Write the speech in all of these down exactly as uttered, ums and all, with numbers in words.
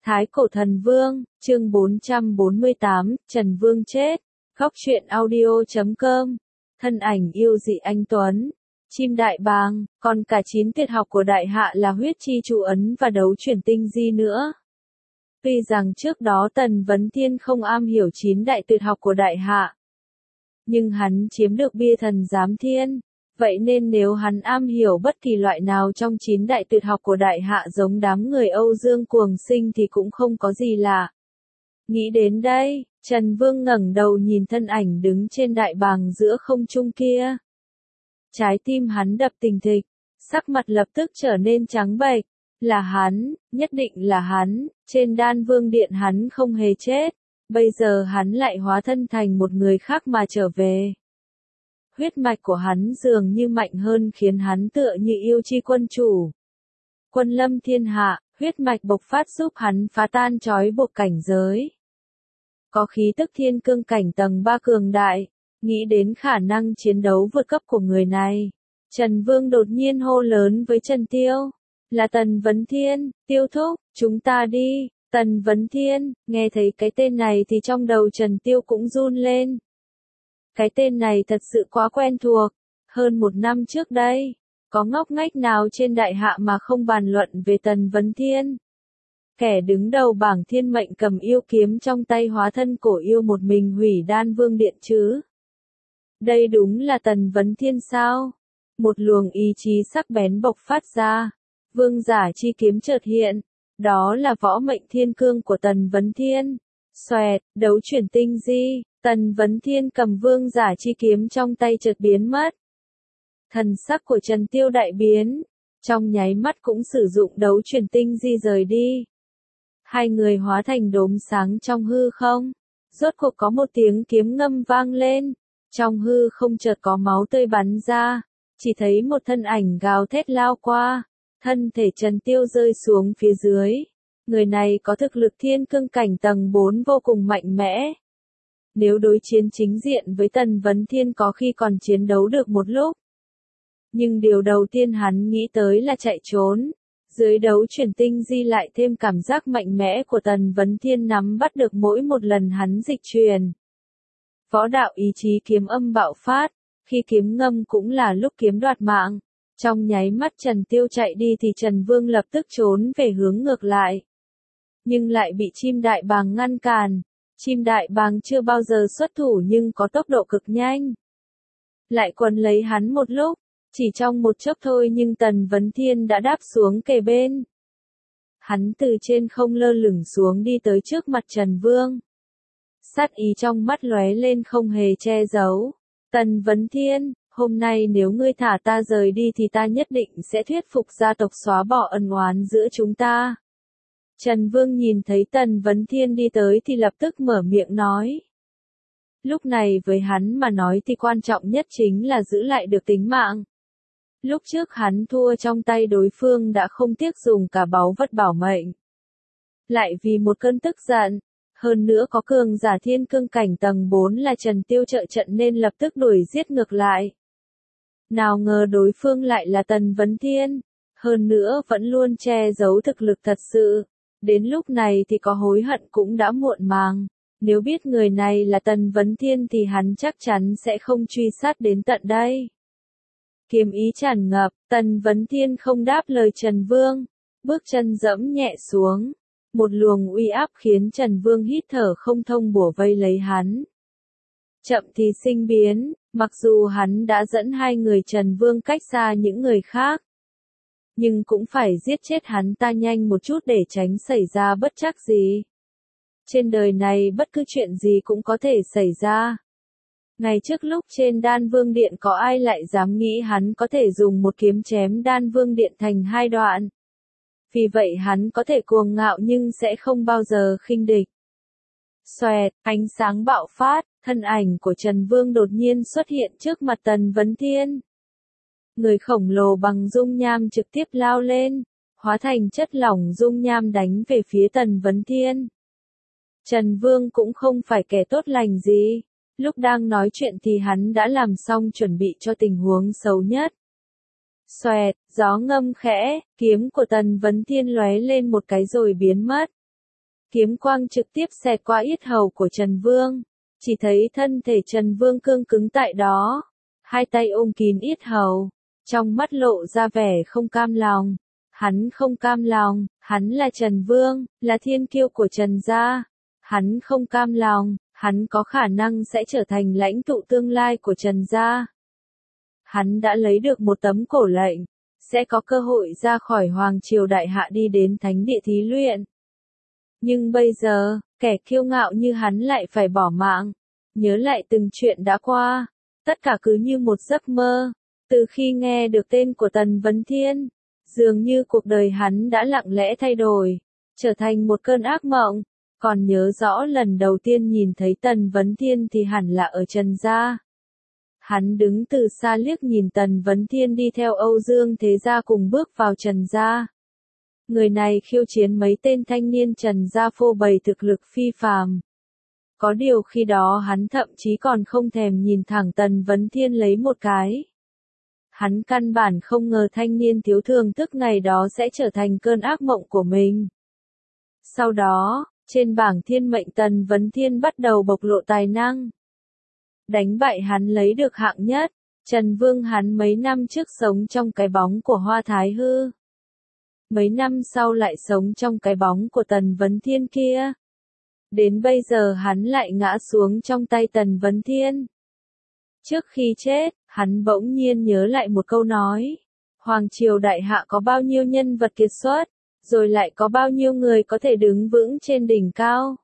Thái Cổ Thần Vương, chương bốn trăm bốn mươi tám, Trần Vương chết. Góc truyện audio chấm com. Thân ảnh yêu dị anh Tuấn. Chim đại bàng, còn cả chín tuyệt học của đại hạ là huyết chi trụ ấn và đấu chuyển tinh di nữa. Tuy rằng trước đó Tần Vấn Thiên không am hiểu chín đại tuyệt học của đại hạ, nhưng hắn chiếm được bia thần giám thiên. Vậy nên nếu hắn am hiểu bất kỳ loại nào trong chín đại tuyệt học của đại hạ giống đám người Âu Dương cuồng sinh thì cũng không có gì lạ. Nghĩ đến đây, Trần Vương ngẩng đầu nhìn thân ảnh đứng trên đại bàng giữa không trung kia. Trái tim hắn đập thình thịch, sắc mặt lập tức trở nên trắng bệch. Là hắn, nhất định là hắn, trên Đan Vương Điện hắn không hề chết, bây giờ hắn lại hóa thân thành một người khác mà trở về. Huyết mạch của hắn dường như mạnh hơn khiến hắn tựa như yêu chi quân chủ. Quân lâm thiên hạ, huyết mạch bộc phát giúp hắn phá tan trói buộc cảnh giới. Có khí tức thiên cương cảnh tầng ba cường đại, nghĩ đến khả năng chiến đấu vượt cấp của người này. Trần Vương đột nhiên hô lớn với Trần Tiêu, là Tần Vấn Thiên, Tiêu thúc, chúng ta đi. Tần Vấn Thiên, nghe thấy cái tên này thì trong đầu Trần Tiêu cũng run lên. Cái tên này thật sự quá quen thuộc, hơn một năm trước đây, có ngóc ngách nào trên đại hạ mà không bàn luận về Tần Vấn Thiên. Kẻ đứng đầu bảng thiên mệnh cầm yêu kiếm trong tay hóa thân cổ yêu một mình hủy Đan Vương Điện chứ. Đây đúng là Tần Vấn Thiên sao? Một luồng ý chí sắc bén bộc phát ra, vương giả chi kiếm chợt hiện, đó là võ mệnh thiên cương của Tần Vấn Thiên. Xoẹt, đấu chuyển tinh di. Tần Vấn Thiên cầm vương giả chi kiếm trong tay chợt biến mất. Thần sắc của Trần Tiêu đại biến, trong nháy mắt cũng sử dụng đấu chuyển tinh di rời đi. Hai người hóa thành đốm sáng trong hư không. Rốt cuộc có một tiếng kiếm ngâm vang lên, trong hư không chợt có máu tươi bắn ra, chỉ thấy một thân ảnh gào thét lao qua, thân thể Trần Tiêu rơi xuống phía dưới. Người này có thực lực thiên cương cảnh tầng bốn vô cùng mạnh mẽ. Nếu đối chiến chính diện với Tần Vấn Thiên có khi còn chiến đấu được một lúc. Nhưng điều đầu tiên hắn nghĩ tới là chạy trốn. Dưới đấu chuyển tinh di lại thêm cảm giác mạnh mẽ của Tần Vấn Thiên nắm bắt được mỗi một lần hắn dịch truyền. Võ đạo ý chí kiếm âm bạo phát, khi kiếm ngâm cũng là lúc kiếm đoạt mạng. Trong nháy mắt Trần Tiêu chạy đi thì Trần Vương lập tức trốn về hướng ngược lại. Nhưng lại bị chim đại bàng ngăn cản. Chim đại bàng chưa bao giờ xuất thủ nhưng có tốc độ cực nhanh. Lại quấn lấy hắn một lúc, chỉ trong một chốc thôi nhưng Tần Vấn Thiên đã đáp xuống kề bên. Hắn từ trên không lơ lửng xuống đi tới trước mặt Trần Vương. Sát ý trong mắt lóe lên không hề che giấu. Tần Vấn Thiên, hôm nay nếu ngươi thả ta rời đi thì ta nhất định sẽ thuyết phục gia tộc xóa bỏ ân oán giữa chúng ta. Trần Vương nhìn thấy Tần Vấn Thiên đi tới thì lập tức mở miệng nói. Lúc này với hắn mà nói thì quan trọng nhất chính là giữ lại được tính mạng. Lúc trước hắn thua trong tay đối phương đã không tiếc dùng cả báu vật bảo mệnh. Lại vì một cơn tức giận, hơn nữa có cường giả thiên cương cảnh tầng bốn là Trần Tiêu trợ trận nên lập tức đuổi giết ngược lại. Nào ngờ đối phương lại là Tần Vấn Thiên, hơn nữa vẫn luôn che giấu thực lực thật sự. Đến lúc này thì có hối hận cũng đã muộn màng. Nếu biết người này là Tần Vấn Thiên thì hắn chắc chắn sẽ không truy sát đến tận đây. Kiếm ý tràn ngập, Tần Vấn Thiên không đáp lời Trần Vương, bước chân dẫm nhẹ xuống. Một luồng uy áp khiến Trần Vương hít thở không thông bủa vây lấy hắn. Chậm thì sinh biến, mặc dù hắn đã dẫn hai người Trần Vương cách xa những người khác. Nhưng cũng phải giết chết hắn ta nhanh một chút để tránh xảy ra bất trắc gì. Trên đời này bất cứ chuyện gì cũng có thể xảy ra. Ngày trước lúc trên Đan Vương Điện có ai lại dám nghĩ hắn có thể dùng một kiếm chém Đan Vương Điện thành hai đoạn. Vì vậy hắn có thể cuồng ngạo nhưng sẽ không bao giờ khinh địch. Xoẹt, ánh sáng bạo phát, thân ảnh của Trần Vương đột nhiên xuất hiện trước mặt Tần Vấn Thiên. Người khổng lồ bằng dung nham trực tiếp lao lên, hóa thành chất lỏng dung nham đánh về phía Tần Vấn Thiên. Trần Vương cũng không phải kẻ tốt lành gì, lúc đang nói chuyện thì hắn đã làm xong chuẩn bị cho tình huống xấu nhất. Xoẹt, gió ngâm khẽ, kiếm của Tần Vấn Thiên lóe lên một cái rồi biến mất. Kiếm quang trực tiếp xẹt qua yết hầu của Trần Vương. Chỉ thấy thân thể Trần Vương cương cứng tại đó. Hai tay ôm kín yết hầu. Trong mắt lộ ra vẻ không cam lòng. Hắn không cam lòng, hắn là Trần Vương, là thiên kiêu của Trần gia. Hắn không cam lòng, hắn có khả năng sẽ trở thành lãnh tụ tương lai của Trần gia. Hắn đã lấy được một tấm cổ lệnh, sẽ có cơ hội ra khỏi Hoàng Triều Đại Hạ đi đến thánh địa thí luyện. Nhưng bây giờ, kẻ kiêu ngạo như hắn lại phải bỏ mạng. Nhớ lại từng chuyện đã qua, tất cả cứ như một giấc mơ. Từ khi nghe được tên của Tần Vấn Thiên, dường như cuộc đời hắn đã lặng lẽ thay đổi, trở thành một cơn ác mộng. Còn nhớ rõ lần đầu tiên nhìn thấy Tần Vấn Thiên thì hẳn là ở Trần gia. Hắn đứng từ xa liếc nhìn Tần Vấn Thiên đi theo Âu Dương Thế Gia cùng bước vào Trần gia. Người này khiêu chiến mấy tên thanh niên Trần gia phô bày thực lực phi phàm. Có điều khi đó hắn thậm chí còn không thèm nhìn thẳng Tần Vấn Thiên lấy một cái. Hắn căn bản không ngờ thanh niên thiếu thường thức ngày đó sẽ trở thành cơn ác mộng của mình. Sau đó, trên bảng thiên mệnh Tần Vấn Thiên bắt đầu bộc lộ tài năng. Đánh bại hắn lấy được hạng nhất. Trần Vương hắn mấy năm trước sống trong cái bóng của Hoa Thái Hư. Mấy năm sau lại sống trong cái bóng của Tần Vấn Thiên kia. Đến bây giờ hắn lại ngã xuống trong tay Tần Vấn Thiên. Trước khi chết, hắn bỗng nhiên nhớ lại một câu nói. Hoàng Triều Đại Hạ có bao nhiêu nhân vật kiệt xuất, rồi lại có bao nhiêu người có thể đứng vững trên đỉnh cao.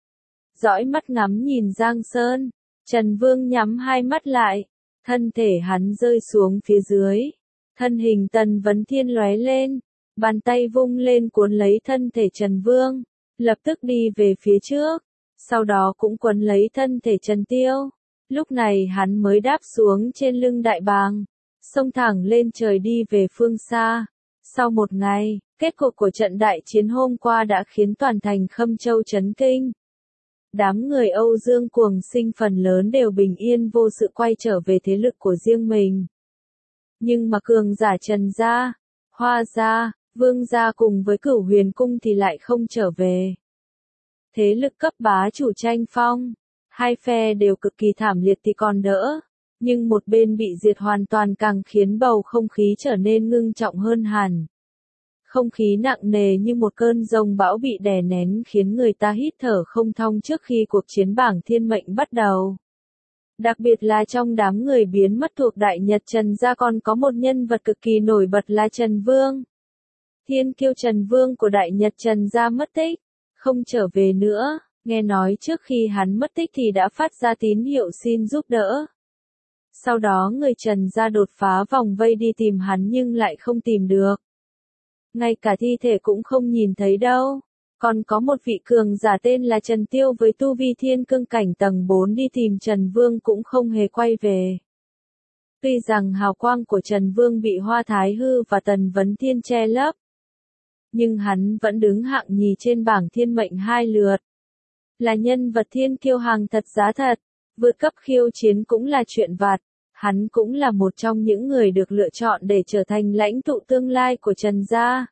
Dõi mắt ngắm nhìn Giang Sơn, Trần Vương nhắm hai mắt lại, thân thể hắn rơi xuống phía dưới. Thân hình Tần Vấn Thiên lóe lên, bàn tay vung lên cuốn lấy thân thể Trần Vương, lập tức đi về phía trước, sau đó cũng quấn lấy thân thể Trần Tiêu. Lúc này hắn mới đáp xuống trên lưng đại bàng, xông thẳng lên trời đi về phương xa. Sau một ngày, kết cục của trận đại chiến hôm qua đã khiến toàn thành Khâm Châu chấn kinh. Đám người Âu Dương cuồng sinh phần lớn đều bình yên vô sự quay trở về thế lực của riêng mình. Nhưng mà cường giả Trần gia, Hoa gia, Vương gia cùng với Cửu Huyền cung thì lại không trở về. Thế lực cấp bá chủ tranh phong, hai phe đều cực kỳ thảm liệt thì còn đỡ, nhưng một bên bị diệt hoàn toàn càng khiến bầu không khí trở nên ngưng trọng hơn hẳn. Không khí nặng nề như một cơn giông bão bị đè nén khiến người ta hít thở không thông trước khi cuộc chiến bảng thiên mệnh bắt đầu. Đặc biệt là trong đám người biến mất thuộc Đại Nhật Trần gia còn có một nhân vật cực kỳ nổi bật là Trần Vương. Thiên kiêu Trần Vương của Đại Nhật Trần gia mất tích, không trở về nữa, nghe nói trước khi hắn mất tích thì đã phát ra tín hiệu xin giúp đỡ. Sau đó người Trần gia đột phá vòng vây đi tìm hắn nhưng lại không tìm được. Ngay cả thi thể cũng không nhìn thấy đâu. Còn có một vị cường giả tên là Trần Tiêu với tu vi thiên cương cảnh tầng bốn đi tìm Trần Vương cũng không hề quay về. Tuy rằng hào quang của Trần Vương bị Hoa Thái Hư và Tần Vấn Thiên che lấp, nhưng hắn vẫn đứng hạng nhì trên bảng thiên mệnh hai lượt. Là nhân vật thiên kiêu hàng thật giá thật, vượt cấp khiêu chiến cũng là chuyện vặt. Hắn cũng là một trong những người được lựa chọn để trở thành lãnh tụ tương lai của Trần gia.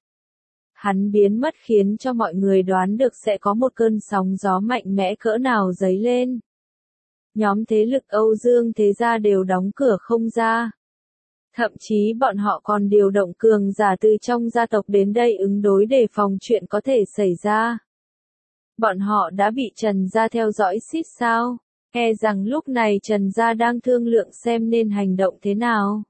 Hắn biến mất khiến cho mọi người đoán được sẽ có một cơn sóng gió mạnh mẽ cỡ nào dấy lên. Nhóm thế lực Âu Dương Thế Gia đều đóng cửa không ra. Thậm chí bọn họ còn điều động cường giả từ trong gia tộc đến đây ứng đối đề phòng chuyện có thể xảy ra. Bọn họ đã bị Trần gia theo dõi xít sao? E rằng lúc này Trần gia đang thương lượng xem nên hành động thế nào.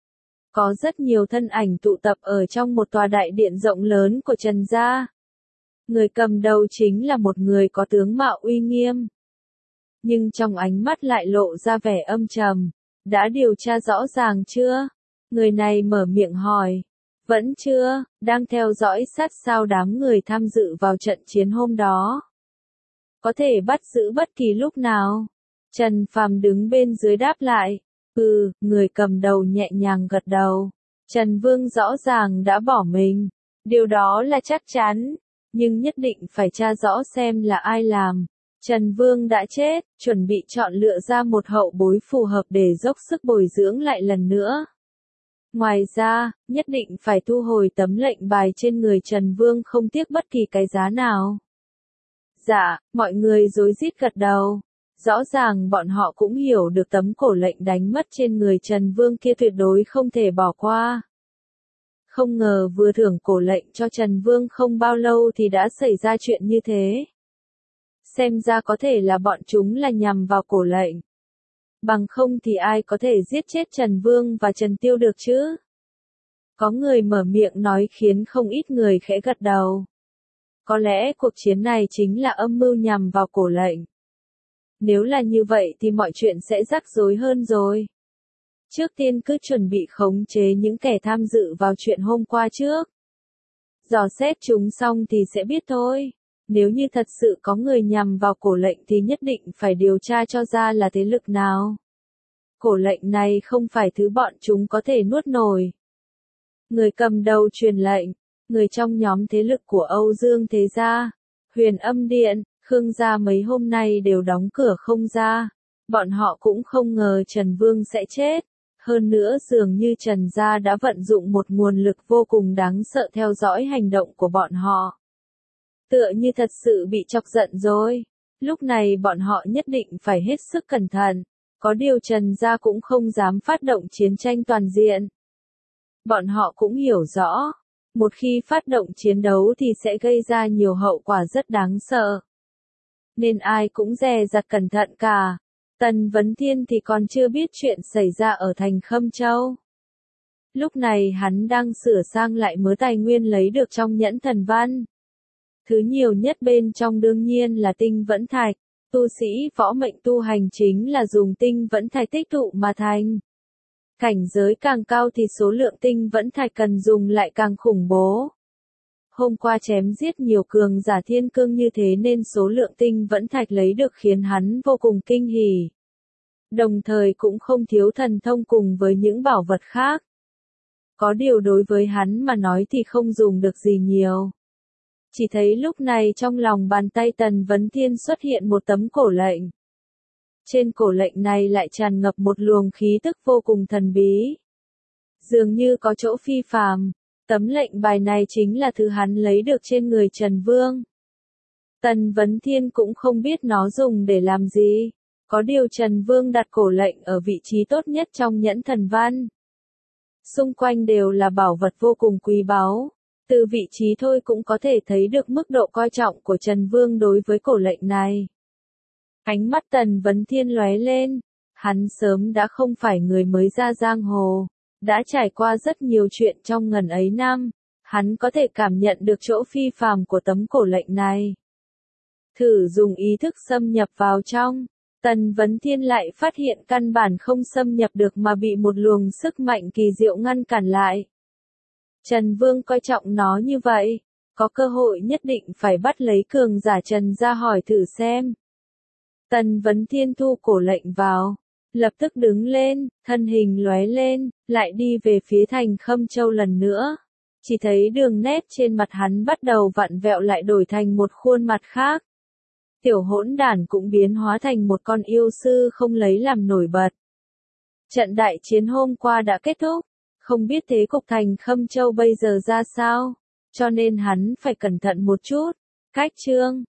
Có rất nhiều thân ảnh tụ tập ở trong một tòa đại điện rộng lớn của Trần gia. Người cầm đầu chính là một người có tướng mạo uy nghiêm. Nhưng trong ánh mắt lại lộ ra vẻ âm trầm. Đã điều tra rõ ràng chưa? Người này mở miệng hỏi. Vẫn chưa, đang theo dõi sát sao đám người tham dự vào trận chiến hôm đó. Có thể bắt giữ bất kỳ lúc nào. Trần Phàm đứng bên dưới đáp lại. Ừ, người cầm đầu nhẹ nhàng gật đầu. Trần Vương rõ ràng đã bỏ mình. Điều đó là chắc chắn. Nhưng nhất định phải tra rõ xem là ai làm. Trần Vương đã chết, chuẩn bị chọn lựa ra một hậu bối phù hợp để dốc sức bồi dưỡng lại lần nữa. Ngoài ra, nhất định phải thu hồi tấm lệnh bài trên người Trần Vương không tiếc bất kỳ cái giá nào. Dạ, mọi người rối rít gật đầu. Rõ ràng bọn họ cũng hiểu được tấm cổ lệnh đánh mất trên người Trần Vương kia tuyệt đối không thể bỏ qua. Không ngờ vừa thưởng cổ lệnh cho Trần Vương không bao lâu thì đã xảy ra chuyện như thế. Xem ra có thể là bọn chúng là nhằm vào cổ lệnh. Bằng không thì ai có thể giết chết Trần Vương và Trần Tiêu được chứ? Có người mở miệng nói khiến không ít người khẽ gật đầu. Có lẽ cuộc chiến này chính là âm mưu nhằm vào cổ lệnh. Nếu là như vậy thì mọi chuyện sẽ rắc rối hơn rồi. Trước tiên cứ chuẩn bị khống chế những kẻ tham dự vào chuyện hôm qua trước. Dò xét chúng xong thì sẽ biết thôi. Nếu như thật sự có người nhằm vào cổ lệnh thì nhất định phải điều tra cho ra là thế lực nào. Cổ lệnh này không phải thứ bọn chúng có thể nuốt nổi. Người cầm đầu truyền lệnh, người trong nhóm thế lực của Âu Dương Thế Gia, Huyền Âm Điện, Khương Gia mấy hôm nay đều đóng cửa không ra. Bọn họ cũng không ngờ Trần Vương sẽ chết. Hơn nữa dường như Trần Gia đã vận dụng một nguồn lực vô cùng đáng sợ theo dõi hành động của bọn họ. Tựa như thật sự bị chọc giận rồi. Lúc này bọn họ nhất định phải hết sức cẩn thận. Có điều Trần Gia cũng không dám phát động chiến tranh toàn diện. Bọn họ cũng hiểu rõ. Một khi phát động chiến đấu thì sẽ gây ra nhiều hậu quả rất đáng sợ. Nên ai cũng dè dặt cẩn thận cả. Tần Vấn Thiên thì còn chưa biết chuyện xảy ra ở thành Khâm Châu. Lúc này hắn đang sửa sang lại mớ tài nguyên lấy được trong nhẫn thần văn. Thứ nhiều nhất bên trong đương nhiên là tinh vẫn thạch. Tu sĩ võ mệnh tu hành chính là dùng tinh vẫn thạch tích tụ mà thành. Cảnh giới càng cao thì số lượng tinh vẫn thạch cần dùng lại càng khủng bố. Hôm qua chém giết nhiều cường giả thiên cương như thế nên số lượng tinh vẫn thạch lấy được khiến hắn vô cùng kinh hỉ. Đồng thời cũng không thiếu thần thông cùng với những bảo vật khác. Có điều đối với hắn mà nói thì không dùng được gì nhiều. Chỉ thấy lúc này trong lòng bàn tay Tần Vấn Thiên xuất hiện một tấm cổ lệnh. Trên cổ lệnh này lại tràn ngập một luồng khí tức vô cùng thần bí. Dường như có chỗ phi phàm. Tấm lệnh bài này chính là thứ hắn lấy được trên người Trần Vương. Tần Vấn Thiên cũng không biết nó dùng để làm gì. Có điều Trần Vương đặt cổ lệnh ở vị trí tốt nhất trong nhẫn thần văn. Xung quanh đều là bảo vật vô cùng quý báu. Từ vị trí thôi cũng có thể thấy được mức độ coi trọng của Trần Vương đối với cổ lệnh này. Ánh mắt Tần Vấn Thiên lóe lên. Hắn sớm đã không phải người mới ra giang hồ. Đã trải qua rất nhiều chuyện trong ngần ấy năm. Hắn có thể cảm nhận được chỗ phi phàm của tấm cổ lệnh này. Thử dùng ý thức xâm nhập vào trong. Tần Vấn Thiên lại phát hiện căn bản không xâm nhập được mà bị một luồng sức mạnh kỳ diệu ngăn cản lại. Trần Vương coi trọng nó như vậy. Có cơ hội nhất định phải bắt lấy cường giả Trần ra hỏi thử xem. Tần Vấn Thiên thu cổ lệnh vào. Lập tức đứng lên, thân hình lóe lên, lại đi về phía thành Khâm Châu lần nữa. Chỉ thấy đường nét trên mặt hắn bắt đầu vặn vẹo lại đổi thành một khuôn mặt khác. Tiểu hỗn đản cũng biến hóa thành một con yêu sư không lấy làm nổi bật. Trận đại chiến hôm qua đã kết thúc, không biết thế cục thành Khâm Châu bây giờ ra sao, cho nên hắn phải cẩn thận một chút. Cách chương